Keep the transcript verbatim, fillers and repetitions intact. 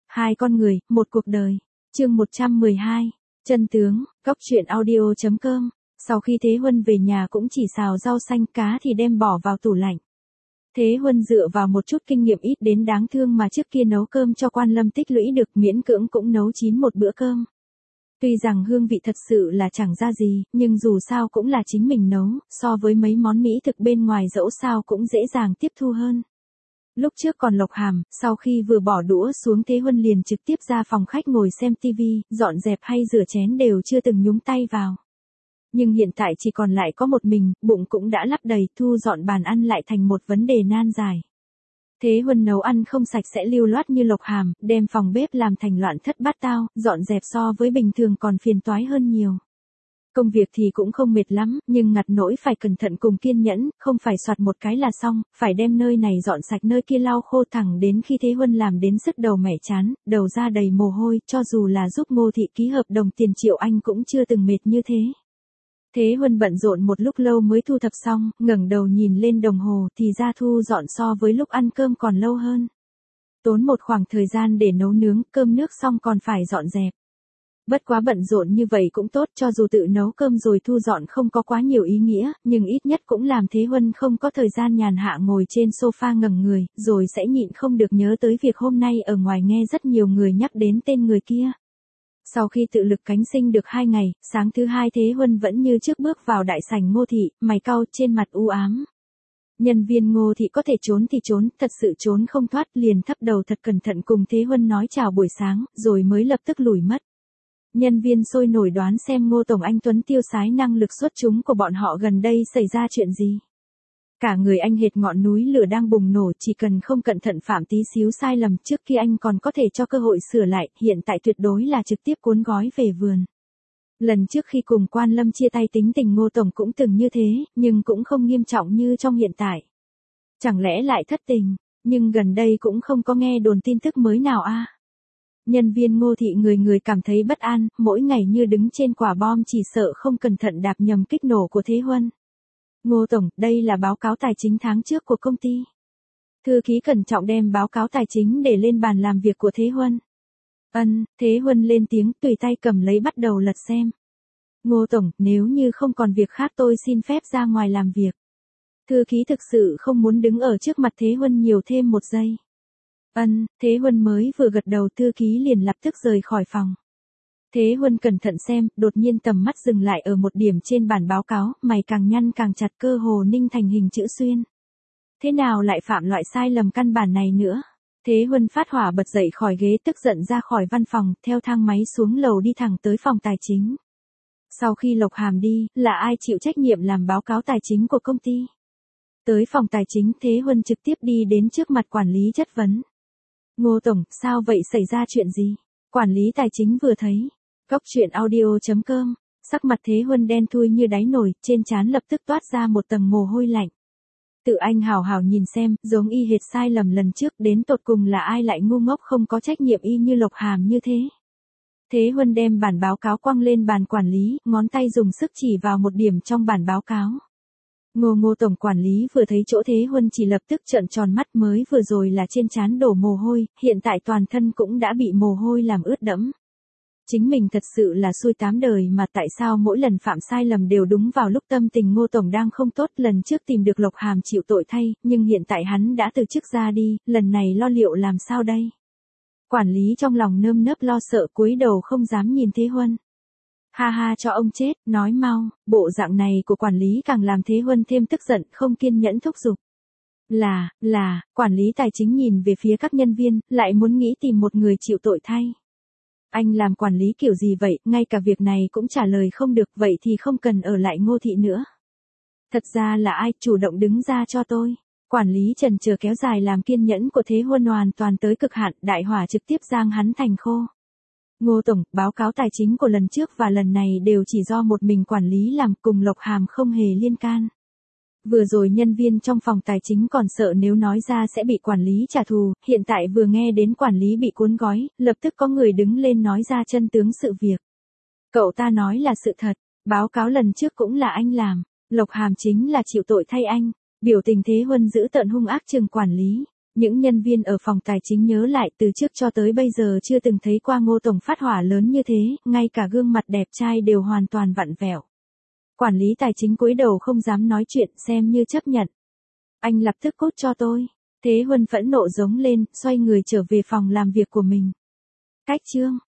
Hai con người, một cuộc đời. Chương một trăm mười hai. Chân tướng, góc truyện audio chấm com. Sau khi Thế Huân về nhà cũng chỉ xào rau xanh, cá thì đem bỏ vào tủ lạnh. Thế Huân dựa vào một chút kinh nghiệm ít đến đáng thương mà trước kia nấu cơm cho Quan Lâm tích lũy được, miễn cưỡng cũng nấu chín một bữa cơm. Tuy rằng hương vị thật sự là chẳng ra gì, nhưng dù sao cũng là chính mình nấu, so với mấy món mỹ thực bên ngoài dẫu sao cũng dễ dàng tiếp thu hơn. Lúc trước còn Lộc Hàm, sau khi vừa bỏ đũa xuống Thế Huân liền trực tiếp ra phòng khách ngồi xem tivi, dọn dẹp hay rửa chén đều chưa từng nhúng tay vào. Nhưng hiện tại chỉ còn lại có một mình, bụng cũng đã lấp đầy, thu dọn bàn ăn lại thành một vấn đề nan giải. Thế Huân nấu ăn không sạch sẽ lưu loát như Lộc Hàm, đem phòng bếp làm thành loạn thất bát tao, dọn dẹp so với bình thường còn phiền toái hơn nhiều. Công việc thì cũng không mệt lắm, nhưng ngặt nỗi phải cẩn thận cùng kiên nhẫn, không phải soạt một cái là xong, phải đem nơi này dọn sạch nơi kia lau khô thẳng đến khi Thế Huân làm đến sứt đầu mẻ chán, đầu ra đầy mồ hôi, cho dù là giúp Ngô Thị ký hợp đồng tiền triệu anh cũng chưa từng mệt như thế. Thế Huân bận rộn một lúc lâu mới thu thập xong, ngẩng đầu nhìn lên đồng hồ thì ra thu dọn so với lúc ăn cơm còn lâu hơn. Tốn một khoảng thời gian để nấu nướng, cơm nước xong còn phải dọn dẹp. Bất quá bận rộn như vậy cũng tốt, cho dù tự nấu cơm rồi thu dọn không có quá nhiều ý nghĩa, nhưng ít nhất cũng làm Thế Huân không có thời gian nhàn hạ ngồi trên sofa ngẩng người, rồi sẽ nhịn không được nhớ tới việc hôm nay ở ngoài nghe rất nhiều người nhắc đến tên người kia. Sau khi tự lực cánh sinh được hai ngày, sáng thứ hai Thế Huân vẫn như trước bước vào đại sảnh Ngô Thị, mày cau trên mặt u ám. Nhân viên Ngô Thị có thể trốn thì trốn, thật sự trốn không thoát, liền thấp đầu thật cẩn thận cùng Thế Huân nói chào buổi sáng, rồi mới lập tức lùi mất. Nhân viên sôi nổi đoán xem Ngô Tổng Anh Tuấn tiêu sái năng lực xuất chúng của bọn họ gần đây xảy ra chuyện gì. Cả người anh hệt ngọn núi lửa đang bùng nổ, chỉ cần không cẩn thận phạm tí xíu sai lầm, trước khi anh còn có thể cho cơ hội sửa lại, hiện tại tuyệt đối là trực tiếp cuốn gói về vườn. Lần trước khi cùng Quan Lâm chia tay tính tình Ngô Tổng cũng từng như thế, nhưng cũng không nghiêm trọng như trong hiện tại. Chẳng lẽ lại thất tình, nhưng gần đây cũng không có nghe đồn tin tức mới nào a. À? Nhân viên Ngô Thị người người cảm thấy bất an, mỗi ngày như đứng trên quả bom, chỉ sợ không cẩn thận đạp nhầm kích nổ của Thế Huân. Ngô Tổng, đây là báo cáo tài chính tháng trước của công ty. Thư ký cẩn trọng đem báo cáo tài chính để lên bàn làm việc của Thế Huân. Ân, Thế Huân lên tiếng, tùy tay cầm lấy bắt đầu lật xem. Ngô Tổng, nếu như không còn việc khác tôi xin phép ra ngoài làm việc. Thư ký thực sự không muốn đứng ở trước mặt Thế Huân nhiều thêm một giây. Ân, Thế Huân mới vừa gật đầu, thư ký liền lập tức rời khỏi phòng. Thế Huân cẩn thận xem, đột nhiên tầm mắt dừng lại ở một điểm trên bản báo cáo, mày càng nhăn càng chặt, cơ hồ ninh thành hình chữ xuyên. Thế nào lại phạm loại sai lầm căn bản này nữa? Thế Huân phát hỏa bật dậy khỏi ghế, tức giận ra khỏi văn phòng, theo thang máy xuống lầu đi thẳng tới phòng tài chính. Sau khi Lộc Hàm đi, là ai chịu trách nhiệm làm báo cáo tài chính của công ty? Tới phòng tài chính, Thế Huân trực tiếp đi đến trước mặt quản lý chất vấn. Ngô Tổng, sao vậy, xảy ra chuyện gì? Quản lý tài chính vừa thấy. Góc truyện audio chấm com. Sắc mặt Thế Huân đen thui như đáy nồi, trên trán lập tức toát ra một tầng mồ hôi lạnh. Tự anh hào hào nhìn xem, giống y hệt sai lầm lần trước, đến tột cùng là ai lại ngu ngốc không có trách nhiệm y như Lộc Hàm như thế. Thế Huân đem bản báo cáo quăng lên bàn quản lý, ngón tay dùng sức chỉ vào một điểm trong bản báo cáo. Ngô Ngô Tổng quản lý vừa thấy chỗ Thế Huân chỉ lập tức trợn tròn mắt, mới vừa rồi là trên trán đổ mồ hôi, hiện tại toàn thân cũng đã bị mồ hôi làm ướt đẫm. Chính mình thật sự là xui tám đời mà, tại sao mỗi lần phạm sai lầm đều đúng vào lúc tâm tình Ngô Tổng đang không tốt, lần trước tìm được Lộc Hàm chịu tội thay, nhưng hiện tại hắn đã từ chức ra đi, lần này lo liệu làm sao đây? Quản lý trong lòng nơm nớp lo sợ, cúi đầu không dám nhìn Thế Huân. Ha ha, cho ông chết, nói mau, bộ dạng này của quản lý càng làm Thế Huân thêm tức giận, không kiên nhẫn thúc giục. Là, là, quản lý tài chính nhìn về phía các nhân viên, lại muốn nghĩ tìm một người chịu tội thay. Anh làm quản lý kiểu gì vậy, ngay cả việc này cũng trả lời không được, vậy thì không cần ở lại Ngô Thị nữa. Thật ra là ai chủ động đứng ra cho tôi? Quản lý trần chờ kéo dài làm kiên nhẫn của Thế Huân hoàn toàn tới cực hạn, đại hỏa trực tiếp giang hắn thành khô. Ngô Tổng, báo cáo tài chính của lần trước và lần này đều chỉ do một mình quản lý làm, cùng Lộc Hàm không hề liên can. Vừa rồi nhân viên trong phòng tài chính còn sợ nếu nói ra sẽ bị quản lý trả thù, hiện tại vừa nghe đến quản lý bị cuốn gói, lập tức có người đứng lên nói ra chân tướng sự việc. Cậu ta nói là sự thật, báo cáo lần trước cũng là anh làm, Lộc Hàm chính là chịu tội thay anh. Biểu tình Thế Huân giữ tợn hung ác trừng quản lý. Những nhân viên ở phòng tài chính nhớ lại từ trước cho tới bây giờ chưa từng thấy qua Ngô Tổng phát hỏa lớn như thế, ngay cả gương mặt đẹp trai đều hoàn toàn vặn vẹo. Quản lý tài chính cúi đầu không dám nói chuyện, xem như chấp nhận. Anh lập tức cút cho tôi. Thế Huân phẫn nộ giống lên, xoay người trở về phòng làm việc của mình. Cách chương